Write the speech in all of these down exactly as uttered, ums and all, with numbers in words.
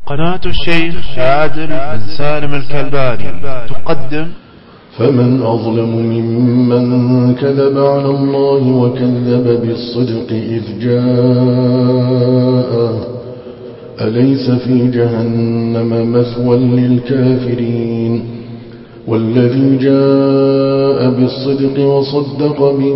قناة الشيخ عادل بن سالم الكلباني تقدم فمن أظلم ممن كذب على الله وكذب بالصدق إذ جاء أليس في جهنم مثوى للكافرين والذي جاء بالصدق وصدق به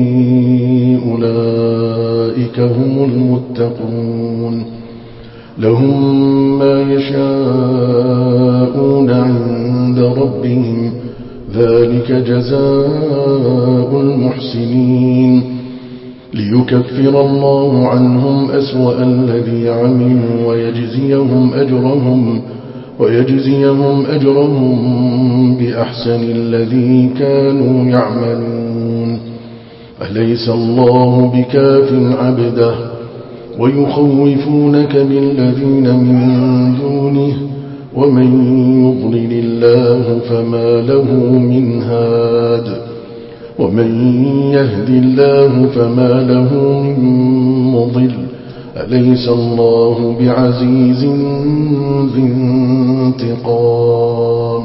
أولئك هم المتقون لهم ما يشاءون عند ربهم ذلك جزاء المحسنين ليكفر الله عنهم أسوأ الذي عملوا ويجزيهم أجرهم ويجزيهم أجرهم بأحسن الذي كانوا يعملون أليس الله بكاف عبده ويخوفونك بالذين من دونه ومن يضلل الله فما له من هاد ومن يهد الله فما له من مضل أليس الله بعزيز ذي انتقام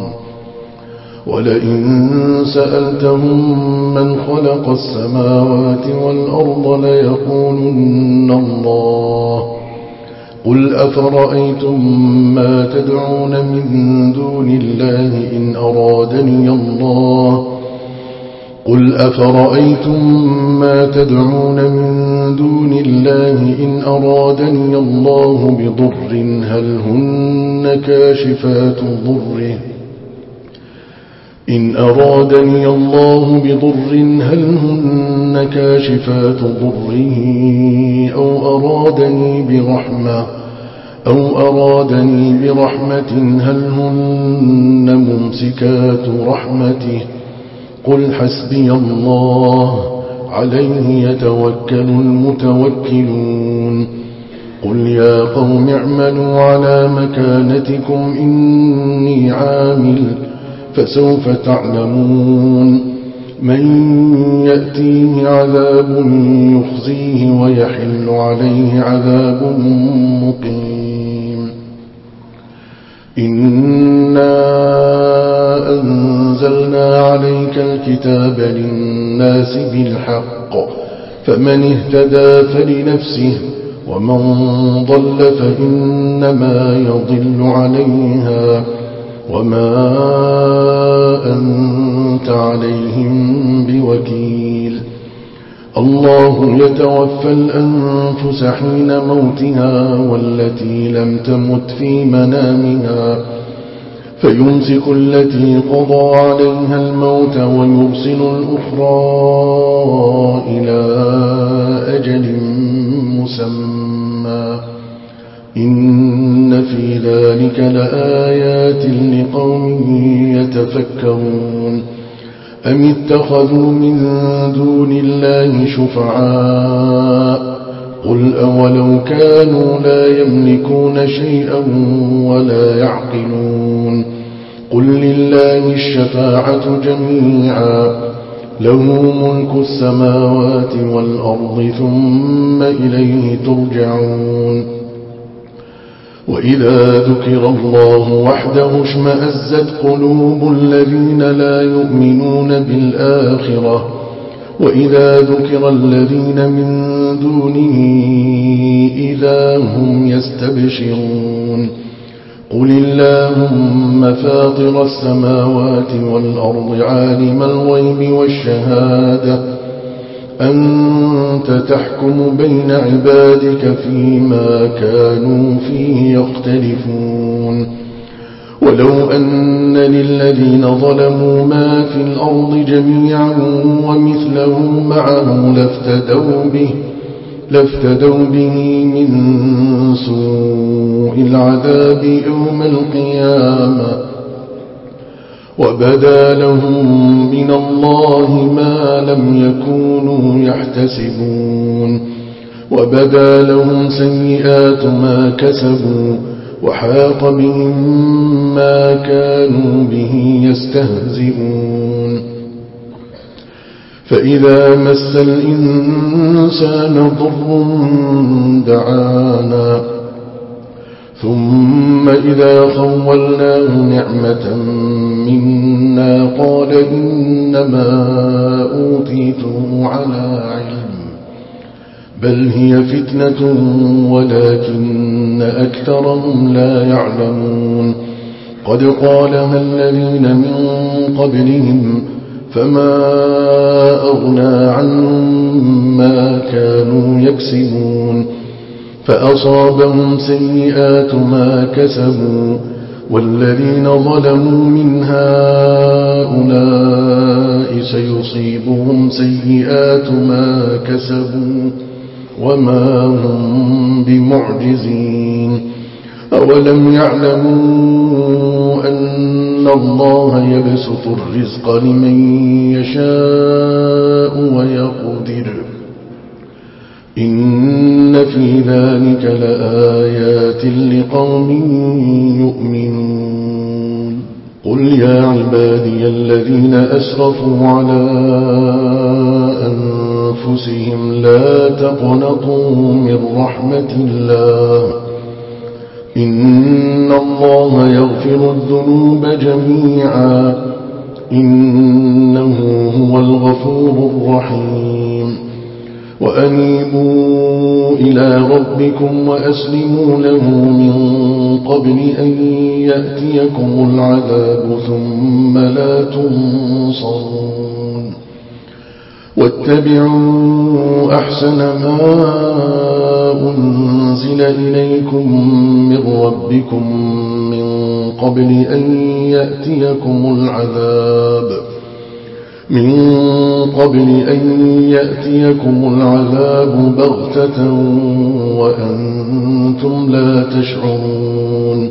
ولئن سألتهم من خلق السماوات والأرض ليقولن الله قل أفرأيتم ما تدعون من دون الله إن أرادني الله قل أفرأيتم ما تدعون من دون الله إن أرادني الله بضر هل هن كاشفات ضره إن أرادني الله بضر هل هن كاشفات ضره أو أرادني برحمة أو أرادني برحمة هل هن ممسكات رحمته قل حسبي الله عليه يتوكل المتوكلون قل يا قوم اعملوا على مكانتكم إني عامل فسوف تعلمون من يأتيه عذاب يخزيه ويحل عليه عذاب مقيم إنا أنزلنا عليك الكتاب للناس بالحق فمن اهتدى فلنفسه ومن ضل فإنما يضل عليها وما أنت عليهم بوكيل الله يتوفى الأنفس حين موتها والتي لم تمت في منامها فيمسك التي قضى عليها الموت ويرسل الأخرى إلى أجل مسمى إن في ذلك لآيات لقوم يتفكرون أم اتخذوا من دون الله شفعاء قل أولو كانوا لا يملكون شيئا ولا يعقلون قل لله الشفاعة جميعا له ملك السماوات والأرض ثم إليه ترجعون وإذا ذكر الله وحده اشمأزت قلوب الذين لا يؤمنون بالآخرة وإذا ذكر الذين من دونه إذا هم يستبشرون قل اللهم فاطر السماوات والأرض عالم الغيب والشهادة أنت تحكم بين عبادك فيما كانوا فيه يختلفون ولو أن للذين ظلموا ما في الأرض جميعا ومثله معه لافتدوا به لافتدوا به من سوء العذاب يوم القيامة وبدا لهم من الله ما لم يكونوا يحتسبون وبدا لهم سيئات ما كسبوا وحاق بهم ما كانوا به يستهزئون فإذا مس الإنسان ضر دعانا ثم إذا خولناه نعمة منا قال إنما أوتيته على علم بل هي فتنة ولكن أكثرهم لا يعلمون قد قالها الذين من قبلهم فما أغنى عنهم ما كانوا يكسبون فأصابهم سيئات ما كسبوا والذين ظلموا من هؤلاء سيصيبهم سيئات ما كسبوا وما هم بمعجزين أولم يعلموا أن الله يبسط الرزق لمن يشاء ويقدر إن في ذلك لآيات لقوم يؤمنون قل يا عبادي الذين أسرفوا على أنفسهم لا تقنطوا من رحمة الله إن الله يغفر الذنوب جميعا إنه هو الغفور الرحيم وأنيبوا إلى ربكم وأسلموا له من قبل أن يأتيكم العذاب ثم لا تنصرون واتبعوا أحسن ما أنزل إليكم من ربكم من قبل أن يأتيكم العذاب من قبل أن يأتيكم العذاب بغتة وأنتم لا تشعرون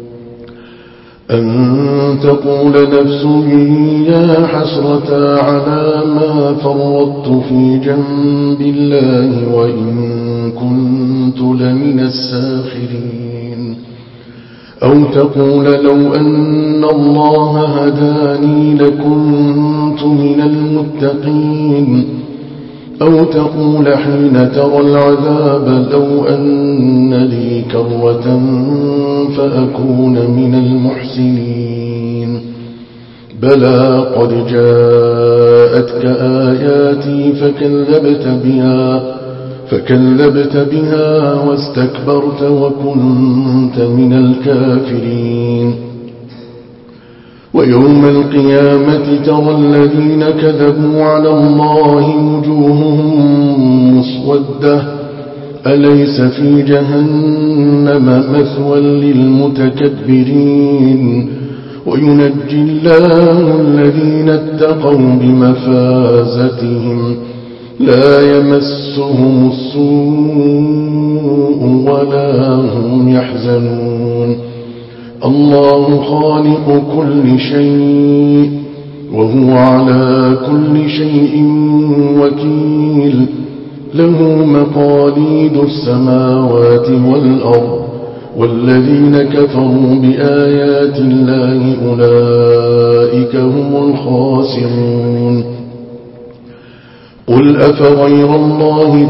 أن تقول نفس يا حسرة على ما فرطت في جنب الله وإن كنت لمن الساخرين أو تقول لو أن الله هداني لكنت من المتقين أو تقول حين ترى العذاب لو أن لي كرة فأكون من المحسنين بلى قد جاءتك آياتي فكذبت بها فكذبت بها واستكبرت وكنت من الكافرين ويوم القيامة ترى الذين كذبوا على الله وجوههم مسودة أليس في جهنم مثوى للمتكبرين وينجي الله الذين اتقوا بمفازتهم لا يمسهم السوء ولا هم يحزنون الله خالق كل شيء وهو على كل شيء وكيل له مقاليد السماوات والأرض والذين كفروا بآيات الله أولئك هم الخاسرون قل أفغير الله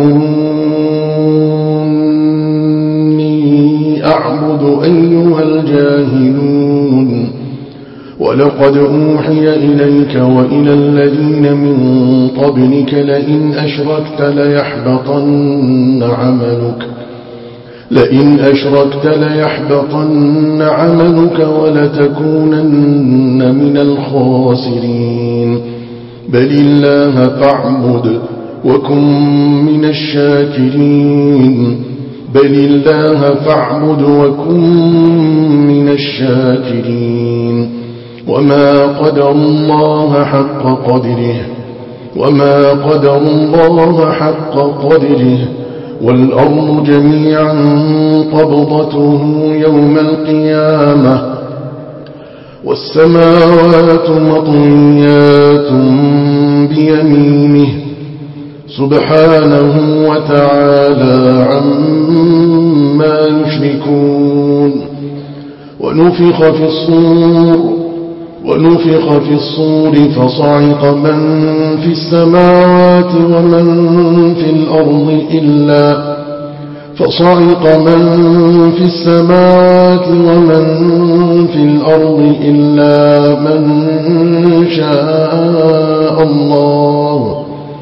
تأمروني أعبد أيها الجاهلون ولقد أوحي إليك وإلى الذين من قبلك لئن أشركت ليحبطن عملك لئن أشركت ليحبطن عملك ولتكونن من الخاسرين بل الله فاعبد وكن من الشاكرين بل الله فاعبد وكن من الشاكرين وما قدر الله حق قدره وما قدر الله حق قدره والأرض جميعا قبضته يوم القيامة والسماوات مطويات بيمينه سبحانه وتعالى عما يشركون ونفخ في الصور ونفخ في الصور فصعق من في السماوات ومن في الأرض إلا فصعق من في السماوات ومن في الأرض إلا من شاء الله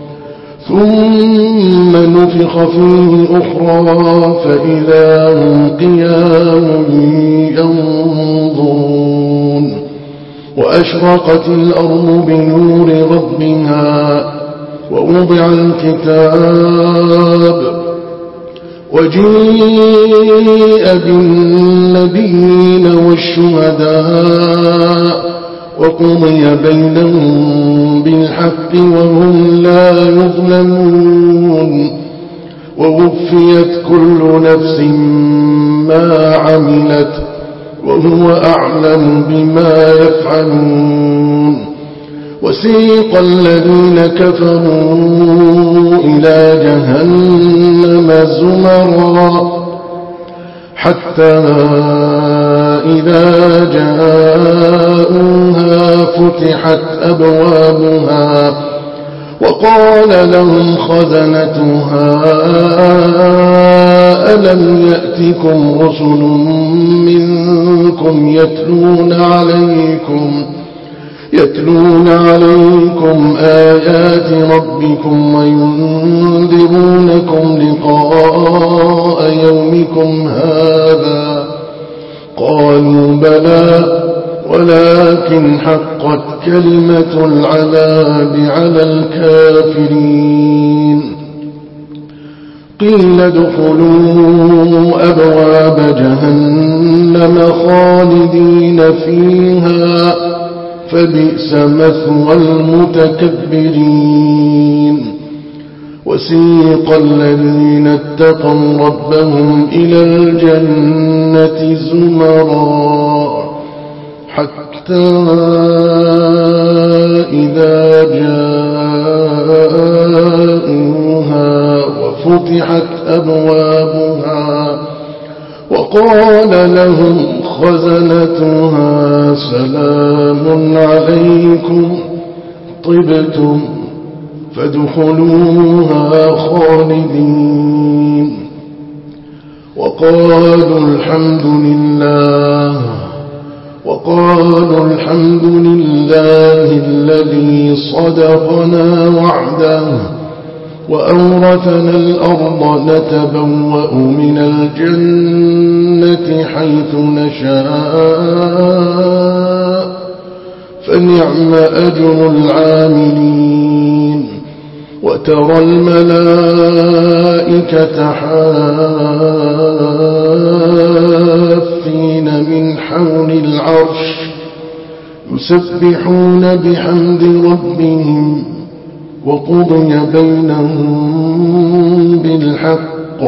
ثم نفخ فيه أخرى فإذا هم قيام ينظرون وأشرقت الأرض بنور ربها ووضع الكتاب وجيء بالنبيين والشهداء وقضي بينهم بالحق وهم لا يظلمون ووفيت كل نفس ما عملت وهو أعلم بما يفعلون وسيق الذين كفروا إلى جهنم زمرا حتى إذا جاءوها فتحت أبوابها وقال لهم خزنتها ألم يأتكم رسل منكم يتلون عليكم يتلون عليكم آيات ربكم وينذرونكم لقاء يومكم هذا قالوا بلى ولكن حقت كلمة العذاب على الكافرين قيل ادخلوا أبواب جهنم خالدين فيها فبئس مثوى المتكبرين وسيق الذين اتقوا ربهم إلى الجنة زمرا حتى إذا جاءوها وفتحت أبوابها وقال لهم خزنتها سلام عليكم طبتم فادخلوها خالدين وقالوا الحمد لله وقالوا الحمد لله الذي صدقنا وعده وأورثنا الأرض نتبوأ من الجنة حيث نشاء فنعم أجر العاملين وترى الملائكة حافين من حول العرش يسبحون بحمد ربهم وقضي بينهم بالحق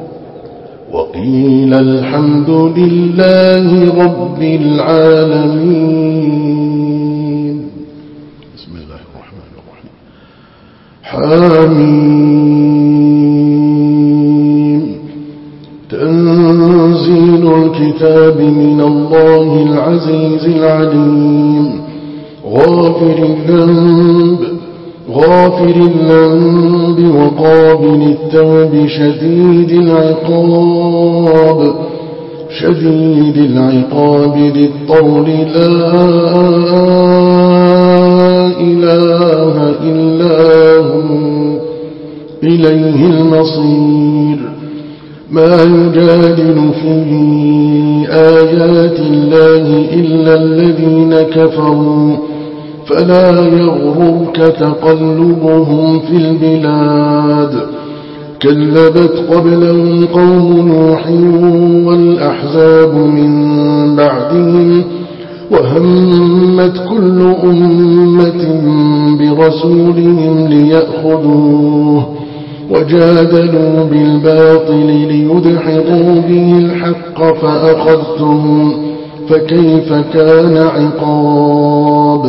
وقيل الحمد لله رب العالمين. بسم الله الرحمن الرحيم. حميم. تنزيل الكتاب من الله العزيز العليم غافر الذنب غافر الذنب وقابل التوب شديد العقاب شديد العقاب ذي الطول لا إله إلا هو إليه المصير. ما يجادل في آيات الله إلا الذين كفروا فلا يغررك تقلبهم في البلاد كذبت قبلهم قوم نوح والأحزاب من بعدهم وهمت كل أمة برسولهم ليأخذوه وجادلوا بالباطل ليدحضوا به الحق فأخذتهم فكيف كان عقاب.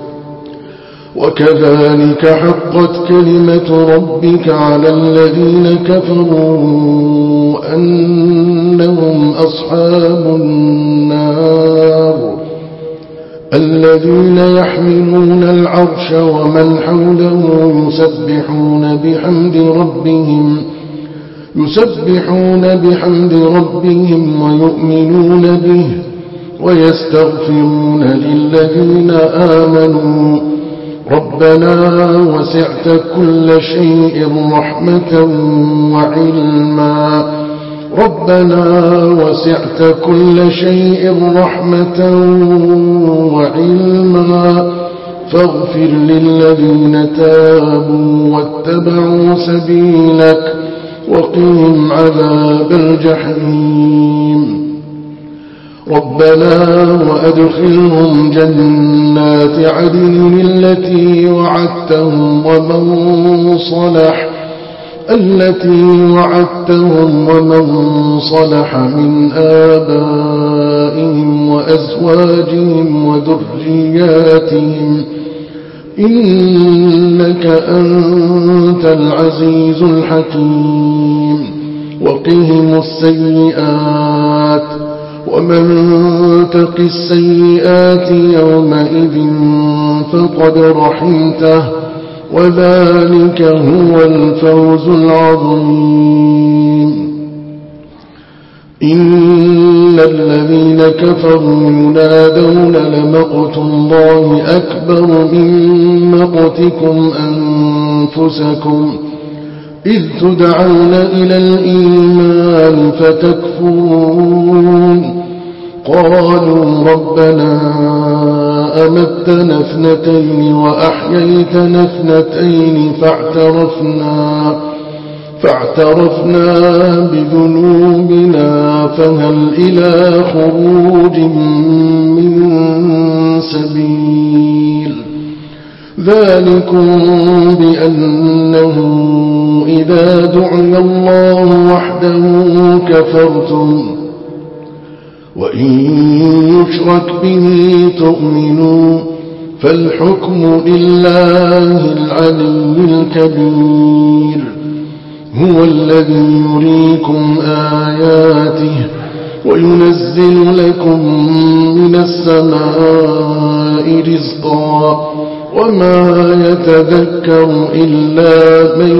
وكذلك حقت كلمة ربك على الذين كفروا أنهم أصحاب النار الذين يحملون العرش ومن حوله يسبحون بحمد ربهم يسبحون بحمد ربهم ويؤمنون به ويستغفرون للذين آمنوا ربنا وسعت كل شيء رحمة وعلما ربنا وسعت كل شيء رحمة وعلما فاغفر للذين تابوا واتبعوا سبيلك وقهم عذاب الجحيم ربنا وأدخلهم جنات عدن التي وعدتهم ومن صلح التي وعدتهم ومن صلح من آبائهم وأزواجهم وذرياتهم إنك أنت العزيز الحكيم وقهم السيئات ومن تق السيئات يومئذ فقد رحمته وذلك هو الفوز العظيم إن الذين كفروا ينادون لمقت الله أكبر من مقتكم أنفسكم إذ تدعون إلى الإيمان فتكفرون قالوا ربنا أمتنا اثنتين وأحييتنا اثنتين فاعترفنا فاعترفنا بذنوبنا فهل إلى خروج من سبيل ذلكم بأنه إذا دعي الله وحده كفرتم وإن يشرك به تؤمنوا فالحكم لله العلي الكبير هو الذي يريكم آياته وينزل لكم من السماء رزقا وما يتذكر إلا من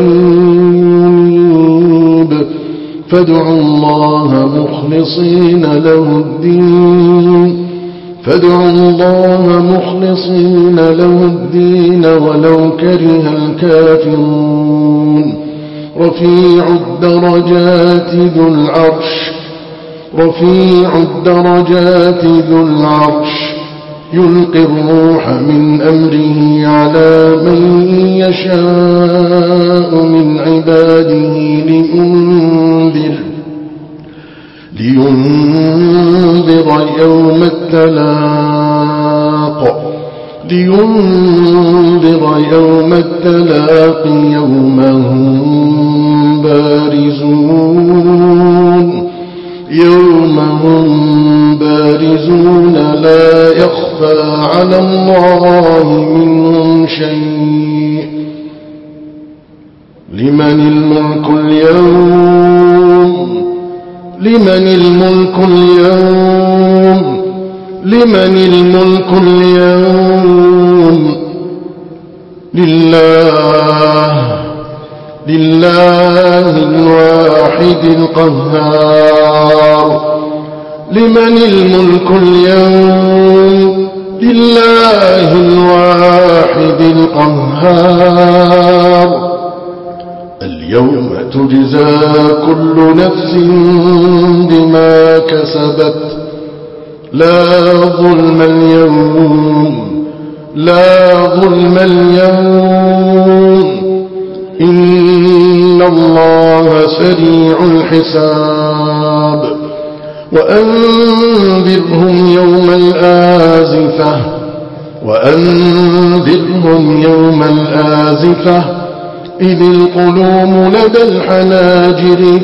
ينيب فادعوا الله مخلصين له الدين فادعوا الله مخلصين له الدين ولو كره الكافرون رفيع الدرجات ذو العرش رفيع الدرجات ذو العرش يلقي الروح من أمره على من يشاء من عباده لينذر لينذر يوم التلاق لينذر يوم التلاق يوم هم بارزون يوم هم بارزون لا يخفى على الله منهم شيء لمن الملك اليوم لمن الملك اليوم لمن الملك اليوم لله لله الواحد القهار لمن الملك اليوم لله الواحد القهار اليوم تجزى كل نفس بما كسبت لا ظلم اليوم لا ظلم اليوم إن الله سريع الحساب وأنذرهم يوم الآزفة وأنذرهم يوم الآزفة إذ القلوب لدى الحناجر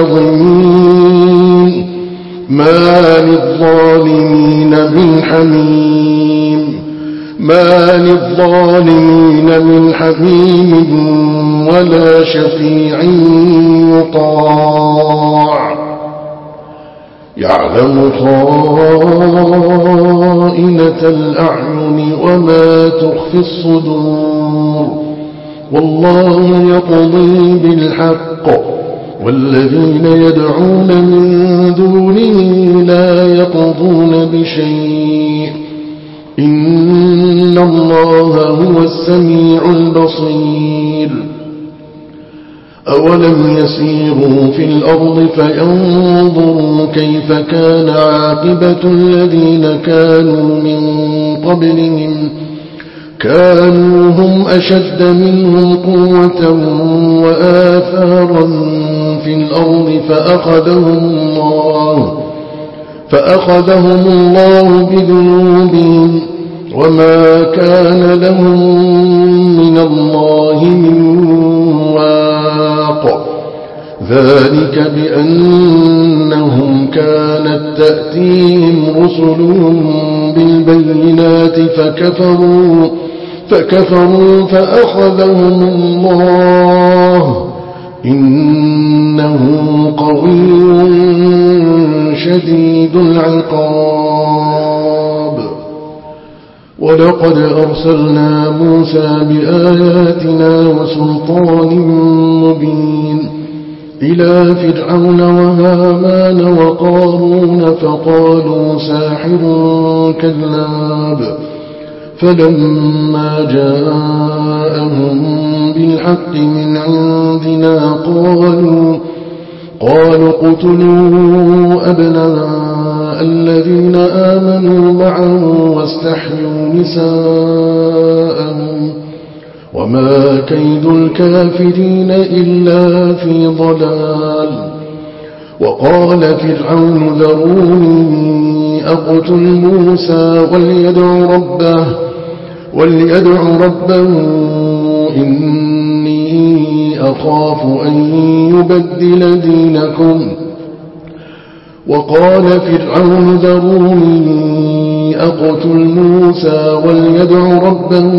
كاظمين ما للظالمين من حميم ما للظالمين من حميم ولا شفيع يطاع يعلم خائنة الأعين وما تخفي الصدور والله يقضي بالحق والذين يدعون من دونه لا يقضون بشيء إن الله هو السميع البصير أولم يسيروا في الأرض فينظروا كيف كان عاقبة الذين كانوا من قبلهم كانوا هم أشد منهم قوة وآثارا في الأرض فأخذهم الله فأخذهم الله بذنوبهم وما كان لهم من الله من واق ذلك بأنهم كانت تأتيهم رسلهم بالبينات فكفروا فكفروا فأخذهم الله إنه قوي شديد العقاب ولقد أرسلنا موسى بآياتنا وسلطان مبين إلى فرعون وهامان وقارون فقالوا ساحر كذاب فلما جاءهم بالحق من عندنا قالوا قالوا اقتلوا أبناء الذين آمنوا معه واستحيوا نساءهم وما كيد الكافرين إلا في ضلال وقال فرعون ذروني أقتل موسى وليدع ربه وليدع ربه إني أخاف أن يبدل دينكم وقال فرعون ذروني أقتل موسى وليدع ربه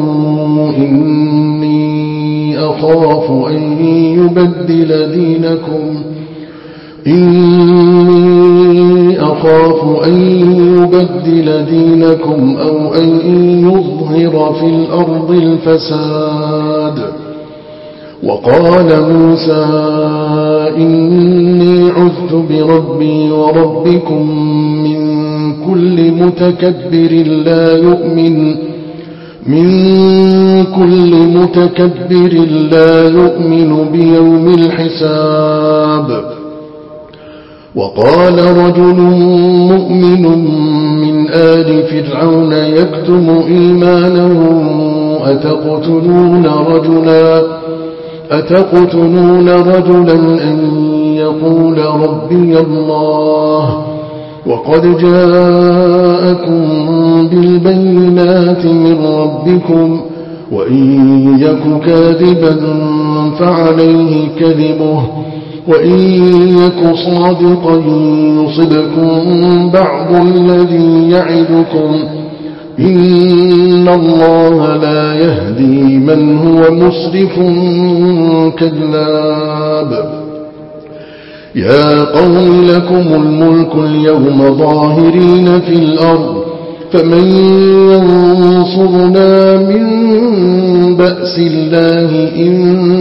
إني أخاف أن يبدل دينكم إني أخاف أن يبدل دينكم أو أن يظهر في الأرض الفساد وقال موسى إني عذت بربي وربكم من كل متكبر لا يؤمن من كل متكبر لا يؤمن بيوم الحساب وقال رجل مؤمن من آل فرعون يكتم إيمانه أتقتلون رجلا أتقتلون رجلا أن يقول ربي الله وقد جاءكم بالبينات من ربكم وإن يك كاذبا فعليه كذبه وإن يك صادقا يصبكم بعض الذي يعدكم إن الله لا يهدي من هو مسرف كذاب يا قوم لكم الملك اليوم ظاهرين في الأرض فمن ينصرنا من بأس الله إن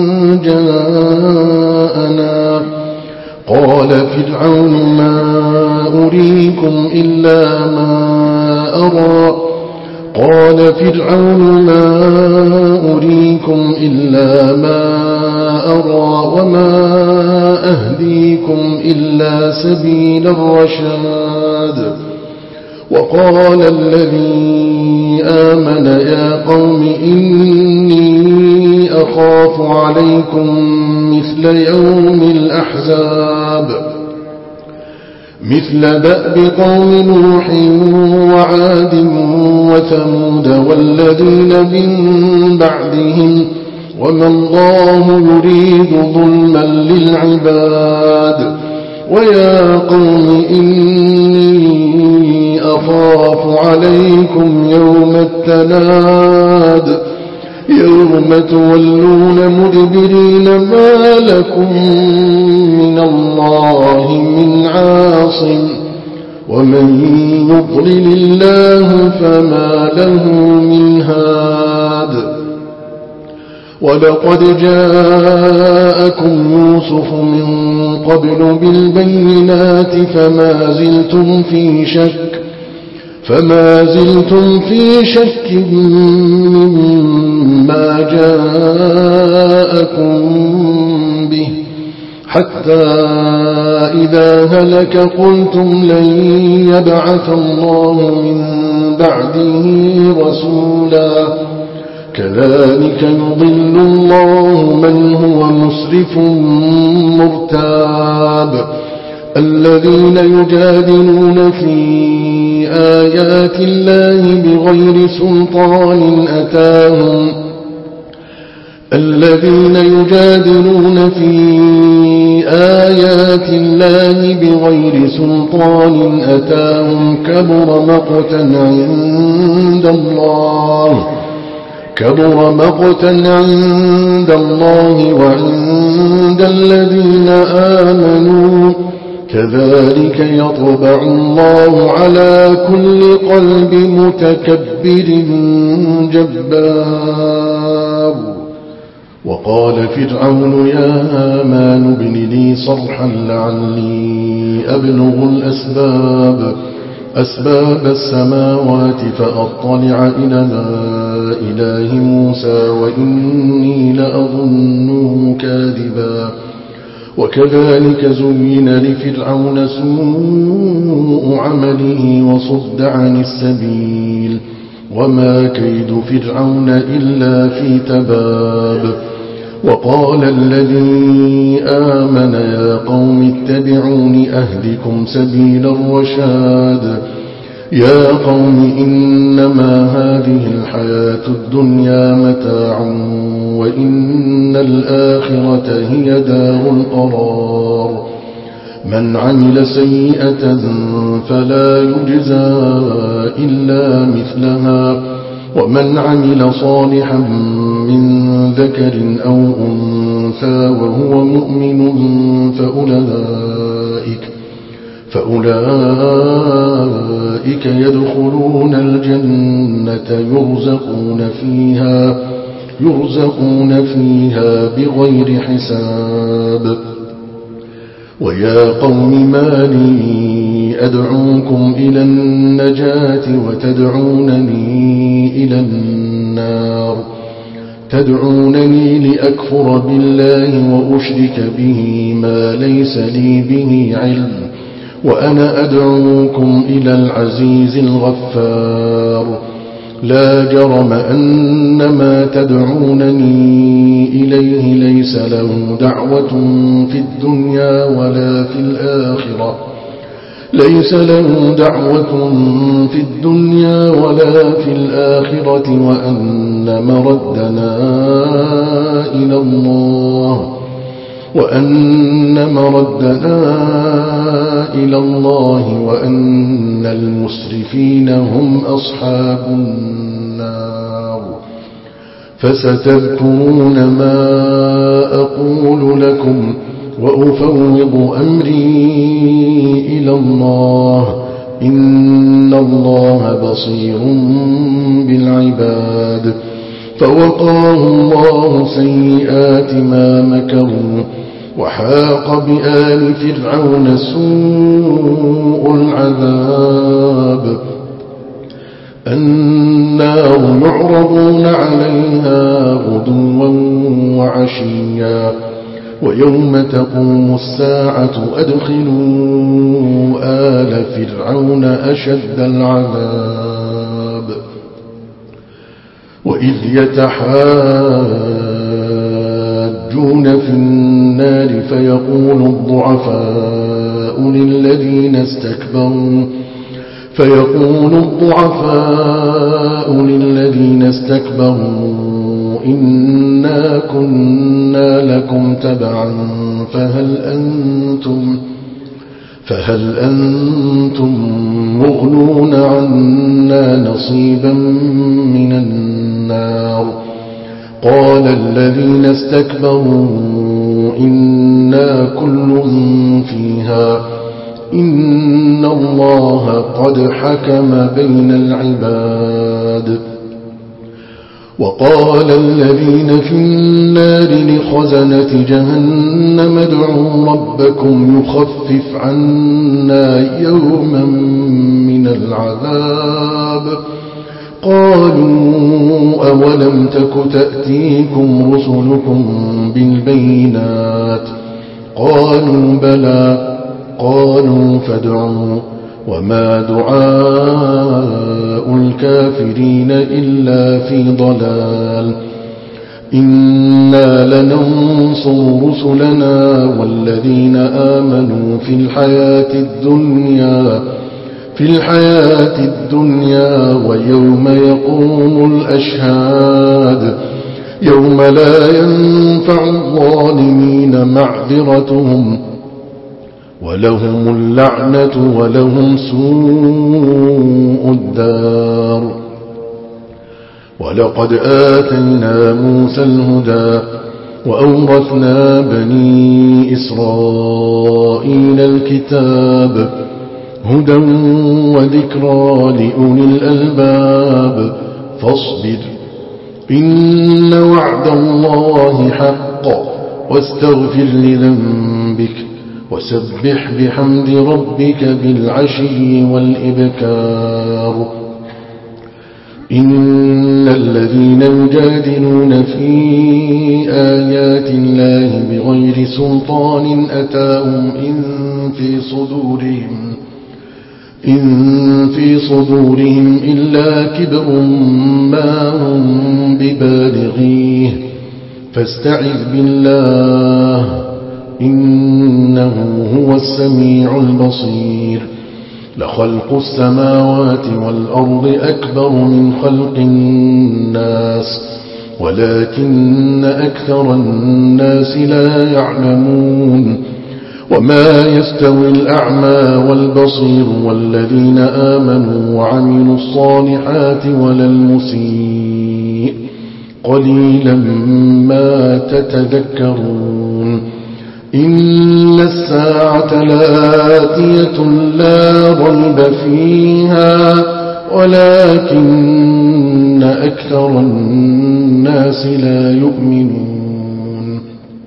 جاءنا قال فرعون ما أريكم إلا ما أرى قال فرعون ما أريكم إلا ما أرى وما أهديكم إلا سبيل الرشاد وقال الذي آمن يا قوم إني أخاف عليكم مثل يوم الأحزاب مثل دأب قوم نوح وعاد وثمود والذين من بعدهم وما الله يريد ظلما للعباد ويا قوم إني أخاف عليكم يوم التناد يوم تولون مدبرين ما لكم من الله من عاصم ومن يضلل الله فما له من هاد ولقد جاءكم يوسف من قبل بالبينات فما زلتم في شك فما زلتم في شك مما جاءكم به حتى إذا هلك قلتم لن يبعث الله من بعده رسولا كذلك يضل الله من هو مسرف مرتاب الذين يجادلون في آيات الله بغير سلطان أتاهم الذين يجادلون في آيات الله بغير سلطان أتاهم كبر مقتا عند الله كبر مقتا عند الله وعند الذين آمنوا كذلك يطبع الله على كل قلب متكبر جبار وقال فرعون يا هامان ابن لي صرحا لعلي أبلغ الأسباب أسباب السماوات فأطلع إلى إله موسى وإني لأظنه كاذبا وكذلك زين لفرعون سوء عمله وصد عن السبيل وما كيد فرعون إلا في تباب وقال الذي آمن يا قوم اتبعون أهدكم سبيل الرشاد يا قوم إنما هذه الحياة الدنيا متاع وإن الآخرة هي دار القرار من عمل سيئة فلا يجزى إلا مثلها ومن عمل صالحا من ذكر أو أنثى وهو مؤمن فأولئك فأولئك يدخلون الجنة يرزقون فيها يرزقون فيها بغير حساب ويا قوم ما لي أدعوكم إلى النجاة وتدعونني إلى النار تدعونني لأكفر بالله وأشرك به ما ليس لي به علم وأنا أدعوكم إلى العزيز الغفار لا جرم أن ما تدعونني إليه ليس له دعوة في الدنيا ولا في الآخرة ليس له دعوة في الدنيا ولا في الآخرة وأن مردنا إلى الله وأن مردنا إلى الله وأن المسرفين هم أصحاب النار فستذكرون ما أقول لكم وأفوض أمري إلى الله إن الله بصير بالعباد فوقاه الله سيئات ما مكروا وحاق بآل فرعون سوء العذاب النار يعرضون عليها غدوا وعشيا ويوم تقوم الساعة أدخلوا آل فرعون أشد العذاب وإذ يتحاجون في النار فيقول الضعفاء للذين استكبروا فيقول الضعفاء للذين استكبروا إنا كنا لكم تبعا فهل أنتم فهل أنتم مغنون عنا نصيبا من النار قال الذين استكبروا إنا كل فيها إن الله قد حكم بين العباد وقال الذين في النار لخزنة جهنم ادعوا ربكم يخفف عنا يوما من العذاب قالوا أولم تك تأتيكم رسلكم بالبينات قالوا بلى قالوا فادعوا وما دعاء الكافرين إلا في ضلال إنا لننصر رسلنا والذين آمنوا في الحياة الدنيا في الحياة الدنيا ويوم يقوم الأشهاد يوم لا ينفع الظالمين معذرتهم ولهم اللعنة ولهم سوء الدار ولقد آتينا موسى الهدى وأورثنا بني إسرائيل الكتاب هدى وذكرى لأولي الألباب فاصبر إن وعد الله حق واستغفر لذنبك وسبح بحمد ربك بالعشي والإبكار إن الذين يجادلون في آيات الله بغير سلطان أتاهم إن في صدورهم إن في صدورهم إلا كبر ما هم ببالغيه فاستعذ بالله إنه هو السميع البصير لخلق السماوات والأرض أكبر من خلق الناس ولكن أكثر الناس لا يعلمون وما يستوي الأعمى والبصير والذين آمنوا وعملوا الصالحات ولا المسيء قليلا ما تتذكرون إن الساعة لآتية لا ريب فيها ولكن أكثر الناس لا يؤمنون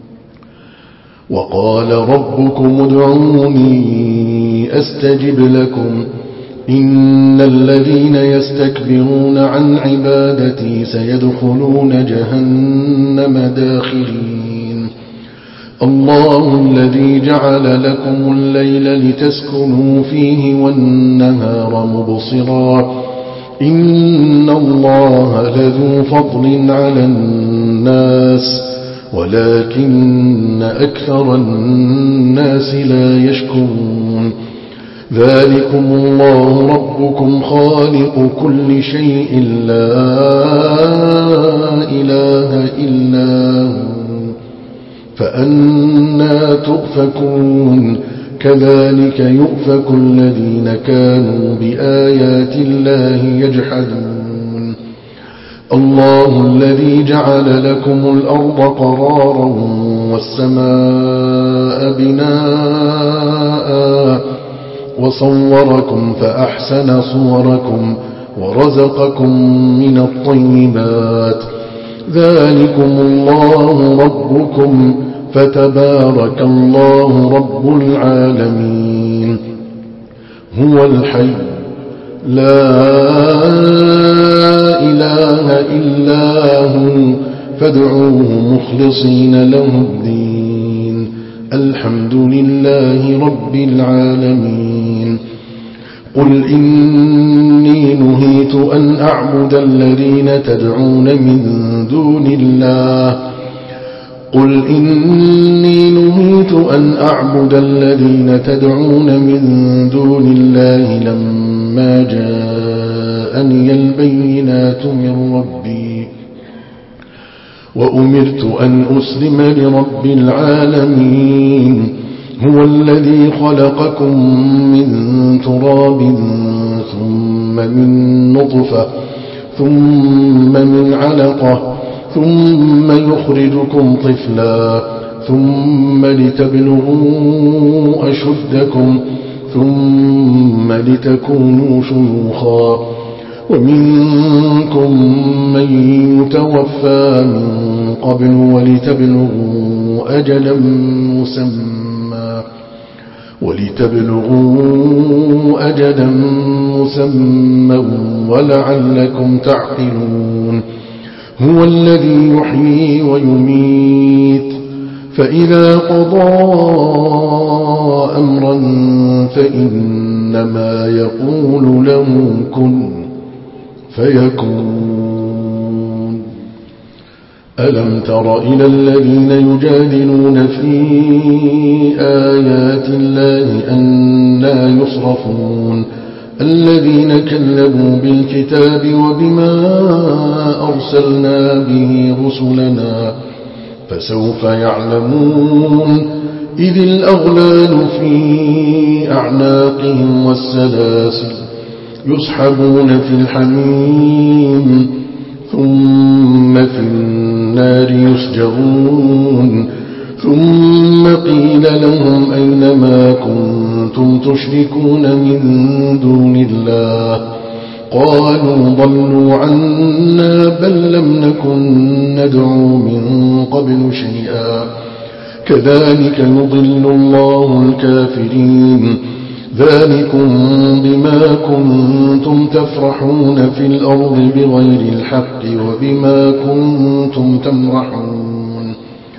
وقال ربكم ادعوني أستجب لكم إن الذين يستكبرون عن عبادتي سيدخلون جهنم داخرين الله الذي جعل لكم الليل لتسكنوا فيه والنهار مبصرا إن الله لذو فضل على الناس ولكن أكثر الناس لا يشكرون ذلكم الله ربكم خالق كل شيء لا إله إلا هو فأنى تؤفكون كذلك يؤفك الذين كانوا بآيات الله يجحدون الله الذي جعل لكم الأرض قرارا والسماء بناء وصوركم فأحسن صوركم ورزقكم من الطيبات ذلكم الله ربكم فتبارك الله رب العالمين هو الحي لا إله إلا هو فادعوه مخلصين له الدين الحمد لله رب العالمين قل إني نهيت أن أعبد الذين تدعون من دون الله قل إني نهيت أن أعبد الذين تدعون من دون الله لما جاءني البينات من ربي وأمرت أن أسلم لرب العالمين هو الذي خلقكم من تراب ثم من نطفة ثم من علقة ثم يخرجكم طفلا ثم لتبلغوا أشدكم ثم لتكونوا شيوخا ومنكم من يتوفى من قبل ولتبلغوا أجلا مسمى ولتبلغوا أجلا مسمى ولعلكم تعقلون هو الذي يحيي ويميت فإذا قضى أمرا فإنما يقول له كن فيكون ألم تر إلى الذين يجادلون في آيات الله أنى يصرفون الذين كذبوا بالكتاب وبما أرسلنا به رسلنا فسوف يعلمون إذ الأغلال في أعناقهم والسلاسل يسحبون في الحميم ثم في النار يسجرون ثم قيل لهم أين ما كنتم تشركون من دون الله قالوا ضلوا عنا بل لم نكن ندعو من قبل شيئا كذلك يضل الله الكافرين ذلكم بما كنتم تفرحون في الأرض بغير الحق وبما كنتم تمرحون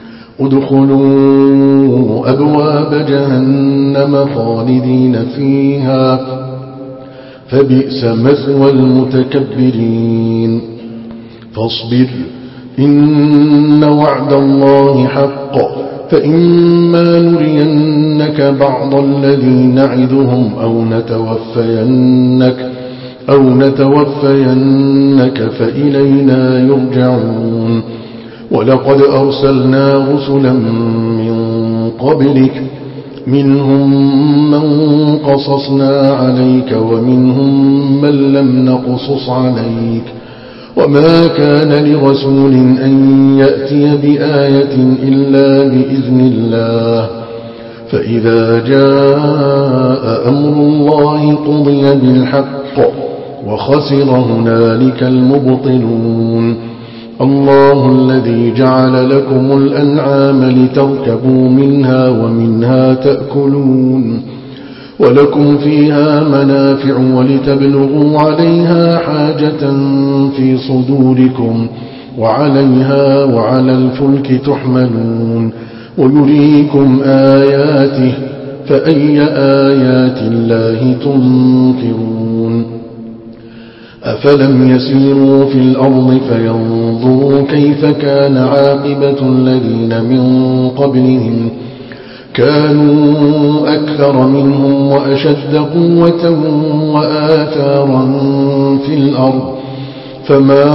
ادخلوا أبواب جهنم خالدين فيها فبئس مثوى المتكبرين فاصبر إن وعد الله حق فإما نرينك بعض الذي نعدهم أو نتوفينك أو نتوفينك فإلينا يرجعون ولقد أرسلنا رسلا من قبلك منهم من قصصنا عليك ومنهم من لم نقصص عليك وما كان لرسول أن يأتي بآية إلا بإذن الله فإذا جاء أمر الله قضي بالحق وخسر هنالك المبطلون الله الذي جعل لكم الأنعام لتركبوا منها ومنها تأكلون ولكم فيها منافع ولتبلغوا عليها حاجة في صدوركم وعليها وعلى الفلك تحملون ويريكم آياته فأي آيات الله تنكرون أفلم يسيروا في الأرض فينظروا كيف كان عاقبة الذين من قبلهم كانوا أكثر منهم وأشد قوة وآثارا في الأرض فما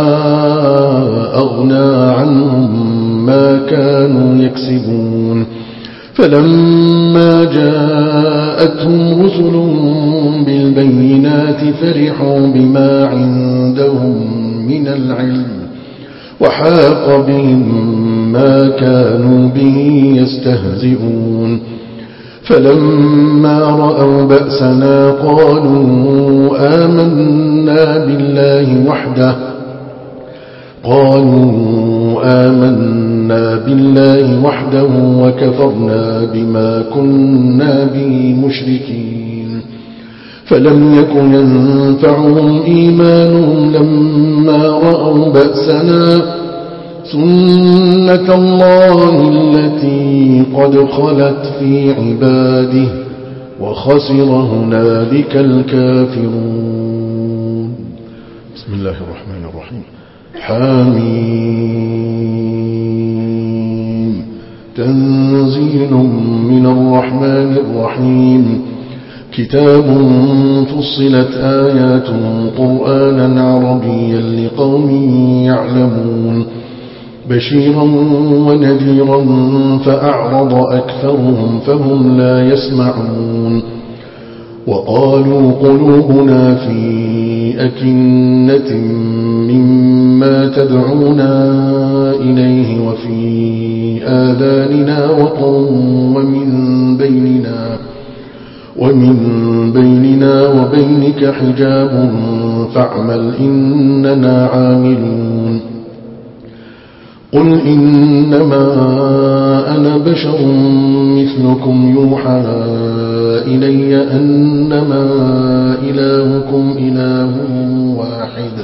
أغنى عنهم ما كانوا يكسبون فلما جاءتهم رسل بالبينات فرحوا بما عندهم من العلم وحاق بهم ما كانوا به يستهزئون فلما رأوا بأسنا قالوا آمنا بالله وحده قالوا آمنا بالله وحده وكفرنا بما كنا به مشركين فلم يكن ينفعهم إيمانهم لما رأوا بأسنا سنة الله التي قد خلت في عباده وخسر هنالك الكافرون بسم الله الرحمن الرحيم حميم تنزيل من الرحمن الرحيم كتاب فصلت آياته قرآنا عربيا لقوم يعلمون بشيرا ونذيرا فأعرض أكثرهم فهم لا يسمعون وقالوا قلوبنا في أكنة مما تدعونا إليه وفي آذاننا وقر ومن بيننا ومن بيننا وبينك حجاب فاعمل إننا عاملون قل إنما أنا بشر مثلكم يوحى إلي أنما إلهكم إله واحد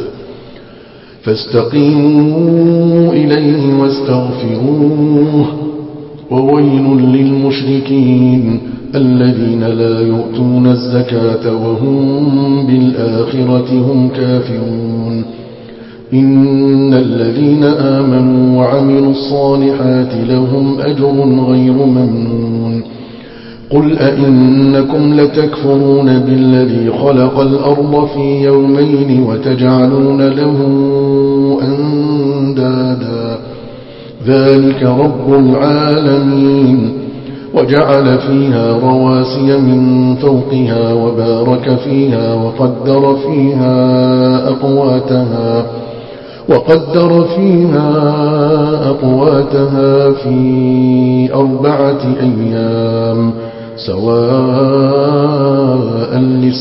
فاستقيموا إليه واستغفروه وويل للمشركين الذين لا يؤتون الزكاة وهم بالآخرة هم كافرون إن الذين آمنوا وعملوا الصالحات لهم أجر غير ممنون قل أئنكم لتكفرون بالذي خلق الأرض في يومين وتجعلون له أندادا ذلك رب العالمين وجعل فيها رواسي من فوقها وبارك فيها وقدر فيها أقواتها وقدر فيها أقواتها في أربعة أيام سواء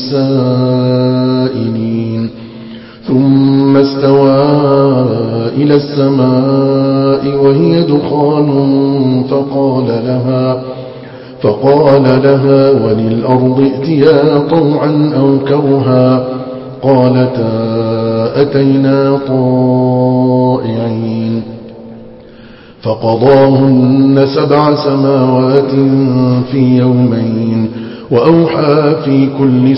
للسائلين ثم استوى إلى السماء وهي دخان فقال لها فقال لها وللأرض ائتيا طوعا أو كرها قالتا أتينا طائعين فقضاهن سبع سماوات في يومين وأوحى في كل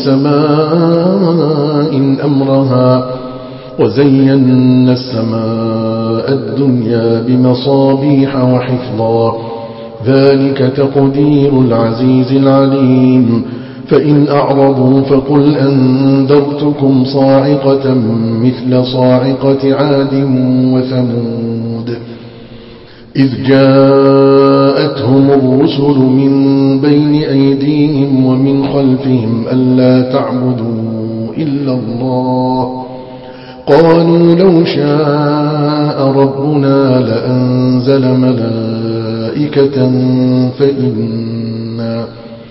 سماء أمرها وزينا السماء الدنيا بمصابيح وحفظا ذلك تقدير العزيز العليم فإن أعرضوا فقل أنذرتكم صاعقة مثل صاعقة عاد وثمود إذ جاءتهم الرسل من بين أيديهم ومن خلفهم ألا تعبدوا إلا الله قالوا لو شاء ربنا لأنزل ملائكة فإنا,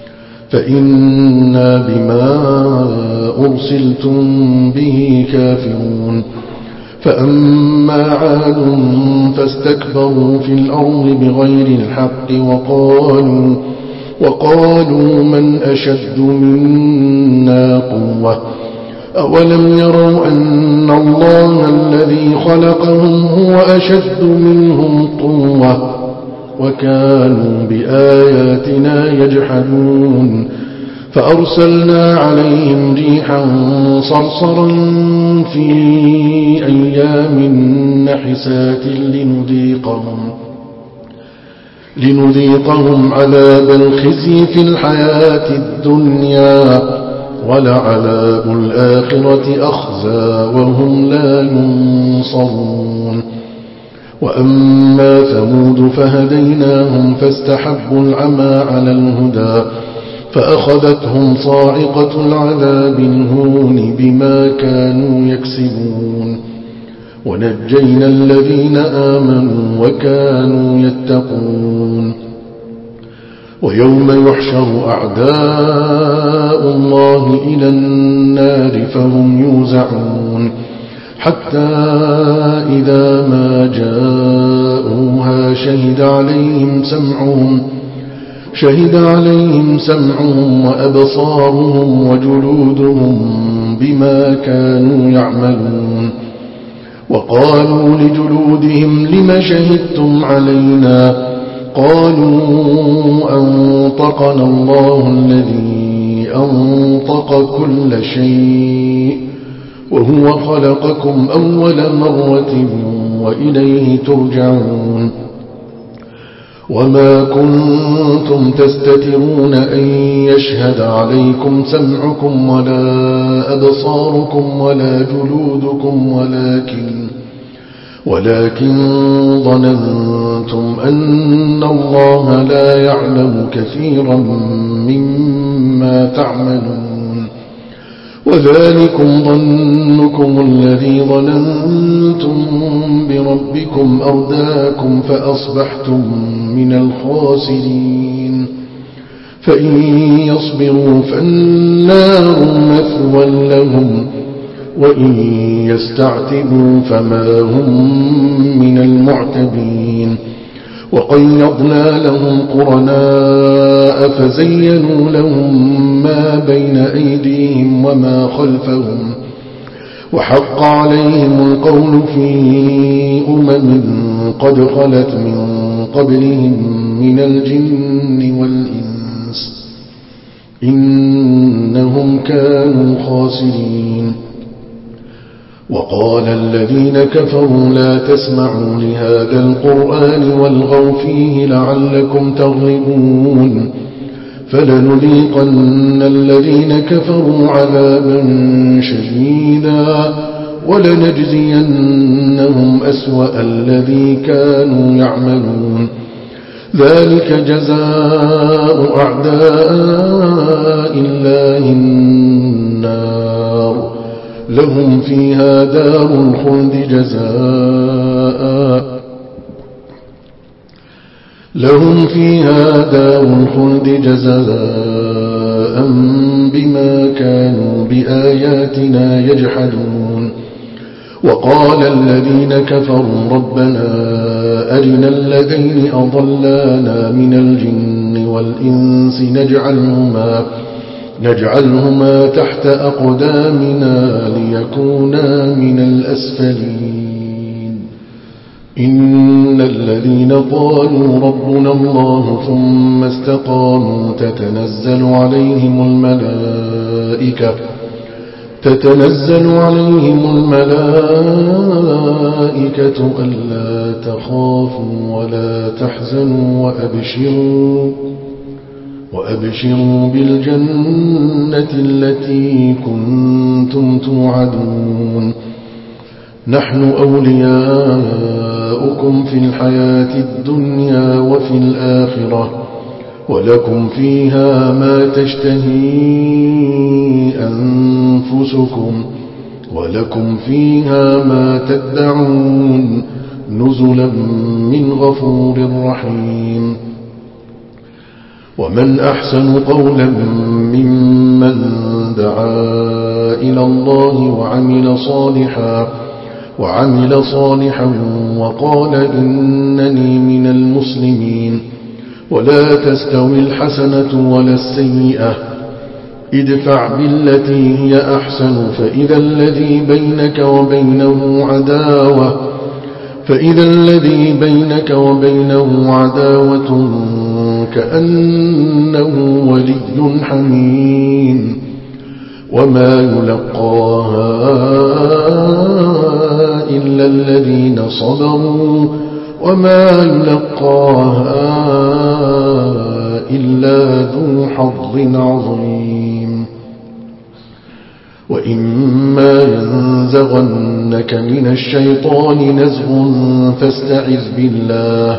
فإنا بما أرسلتم به كافرون فأما عاد فاستكبروا في الأرض بغير الحق وقالوا, وقالوا من أشد منا قوة أولم يروا أن الله الذي خلقهم هو أشد منهم قوة وكانوا بآياتنا يجحدون فأرسلنا عليهم ريحا صرصرا في أيام نحسات لنذيقهم, لنذيقهم عذاب الخزي في الحياة الدنيا ولعذاب الآخرة أخزى وهم لا ينصرون وأما ثمود فهديناهم فاستحبوا العمى على الهدى فأخذتهم صاعقة العذاب الهون بما كانوا يكسبون ونجينا الذين آمنوا وكانوا يتقون ويوم يحشر أعداء الله إلى النار فهم يوزعون حتى إذا ما جاءوها شهد عليهم سمعهم شهد عليهم سمعهم وأبصارهم وجلودهم بما كانوا يعملون وقالوا لجلودهم لم شهدتم علينا قالوا أنطقنا الله الذي أنطق كل شيء وهو خلقكم أول مرة وإليه ترجعون وما كنتم تستترون أن يشهد عليكم سمعكم ولا أبصاركم ولا جلودكم ولكن ولكن ظننتم أن الله لا يعلم كثيرا مما تعملون وذلكم ظنكم الذي ظننتم بربكم أرداكم فأصبحتم من الخاسرين فإن يصبروا فالنار مثوى لهم وإن يستعتبوا فما هم من المعتبين وقيضنا لهم قرناء فزينوا لهم ما بين أيديهم وما خلفهم وحق عليهم القول في أمم قد خلت من قبلهم من الجن والإنس إنهم كانوا خاسرين. وقال الذين كفروا لا تسمعوا لهذا القرآن والغوا فيه لعلكم تغلبون فلنذيقن الذين كفروا عذابا شديدا ولنجزينهم أسوأ الذي كانوا يعملون ذلك جزاء أعداء الله النار لهم فيها دار الخلد جزاء لهم فيها دار الخلد جزاء بما كانوا بآياتنا يجحدون. وقال الذين كفروا ربنا أرنا الذين أضلانا من الجن والإنس نجعلهما نجعلهما تحت أقدامنا ليكونا من الأسفلين إن الذين قالوا ربنا الله ثم استقاموا تتنزل عليهم الملائكة تتنزل عليهم الملائكة ألا تخافوا ولا تحزنوا وأبشروا وأبشروا بالجنة التي كنتم توعدون نحن أولياؤكم في الحياة الدنيا وفي الآخرة ولكم فيها ما تشتهي أنفسكم ولكم فيها ما تدعون نزلا من غفور رحيم. ومن أحسن قولا ممن دعا إلى الله وعمل صالحا وعمل صالحا وقال إنني من المسلمين ولا تستوي الحسنة ولا السيئة ادفع بالتي هي أحسن فإذا الذي بينك وبينه عداوة فإذا الذي بينك وبينه عداوة كأنه ولي حميم وما يلقاها إلا الذين صبروا وما يلقاها إلا ذو حظ عظيم. وإما ينزغنك من الشيطان نزغ فاستعذ بالله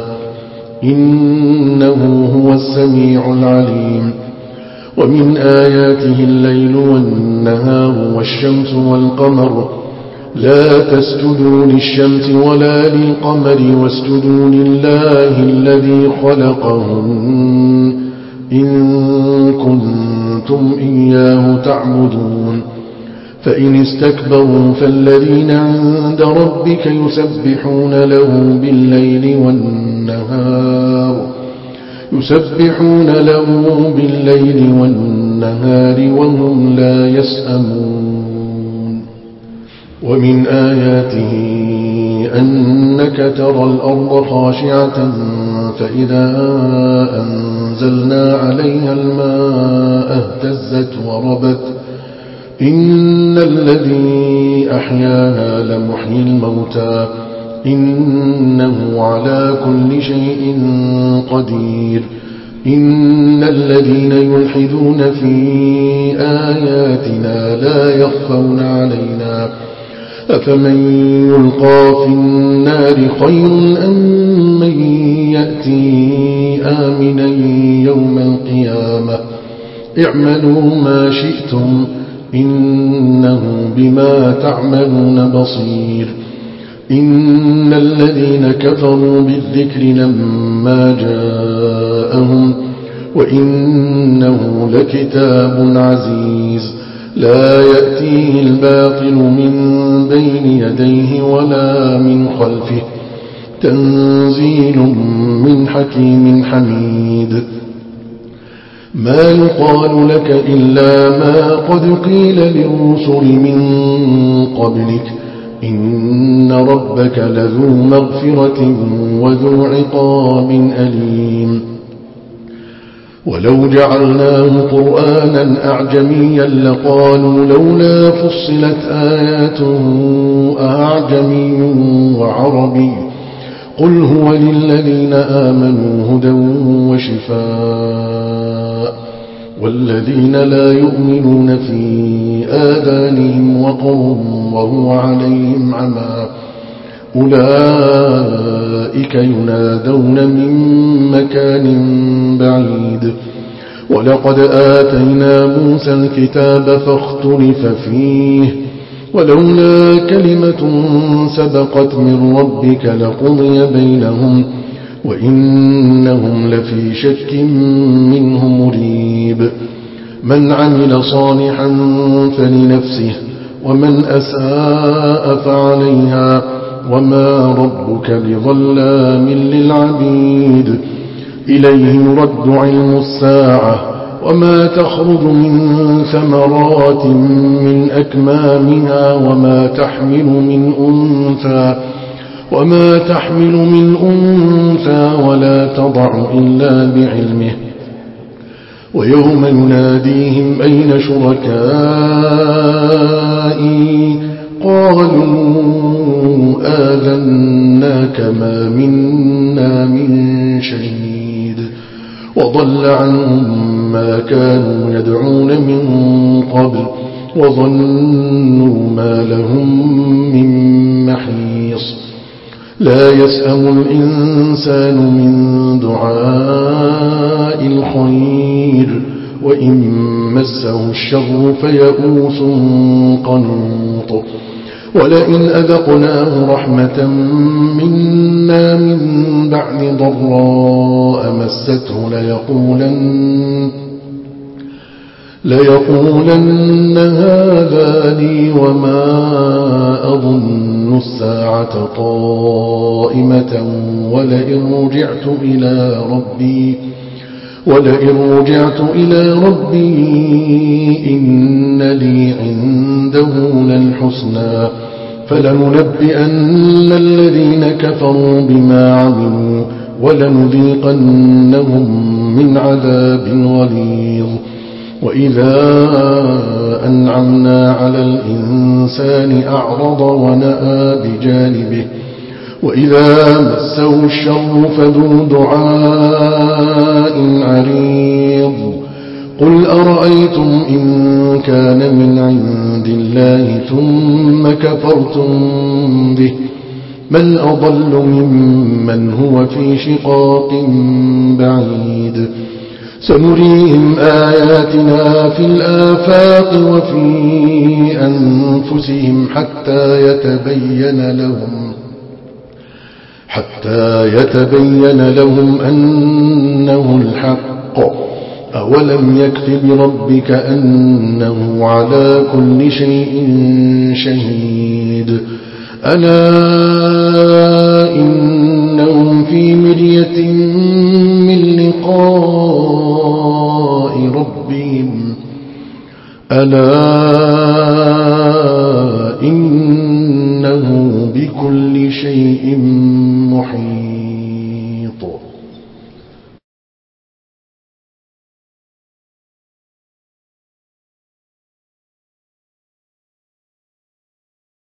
إنه هو السميع العليم. ومن آياته الليل والنهار والشمس والقمر لا تسجدوا للشمس ولا للقمر واسجدوا لله الذي خلقهن إن كنتم إياه تعبدون. فإن استكبروا فالذين عند ربك يسبحون له بالليل والنهار يسبحون له بالليل والنهار وهم لا يسأمون. ومن آياته أنك ترى الأرض خاشعة فإذا أنزلنا عليها الماء اهتزت وربت إن الذي أحياها لمحيي الموتى إنه على كل شيء قدير. إن الذين يلحدون في آياتنا لا يخفون علينا أفمن يلقى في النار خير أم من يأتي آمنا يوم القيامة اعملوا ما شئتم إنه بما تعملون بصير. إن الذين كفروا بالذكر لما جاءهم وإنه لكتاب عزيز لا يأتيه الباطل من بين يديه ولا من خلفه تنزيل من حكيم حميد ما يقال لك إلا ما قد قيل للرسل من قبلك إن ربك لذو مغفرة وذو عقاب أليم ولو جعلناه قرآنا أعجميا لقالوا لولا فصلت آياته أعجمي وعربي قل هو للذين آمنوا هدى وشفاء والذين لا يؤمنون في آذانهم وقر وهو عليهم عمى أولئك ينادون من مكان بعيد ولقد آتينا موسى الكتاب فاختلف فيه ولولا كلمة سبقت من ربك لقضي بينهم وإنهم لفي شك منه مريب من عمل صالحا فلنفسه ومن أساء فعليها وما ربك بظلام للعبيد إليه يرد علم الساعة وما تخرج من ثمرات من أكمامها وما تحمل من أنثى وما تحمل من أنثى ولا تضع إلا بعلمه ويوم يناديهم أين شركائي قالوا آذناك ما منا من شهيد وضل عنهم ما كانوا يدعون من قبل وظنوا ما لهم من محيص لا يسأم الإنسان من دعاء الخير وإن مسه الشر فيئوس قنوط ولئن أذقناه رحمة منا من بعد ضراء مسته ليقولن ليقولن هذا لي وما أظن الساعة قائمة ولئن رجعت إلى ربي ولئن رجعت إلى ربي إن لي عنده للحسنى فلننبئن الذين كفروا بما عملوا ولنذيقنهم من عذاب غليظ وإذا أنعمنا على الإنسان أعرض ونأى بجانبه وإذا مسه الشر فذو دعاء عريض قل أرأيتم إن كان من عند الله ثم كفرتم به من أضل ممن هو في شقاق بعيد سنريهم آياتنا في الآفاق وفي أنفسهم حتى يتبين لهم حتى يتبين لهم أنه الحق أولم يكف بربك أنه على كل شيء شهيد ألا إنهم في مرية من لقاء ربهم ألا إنه بكل شيء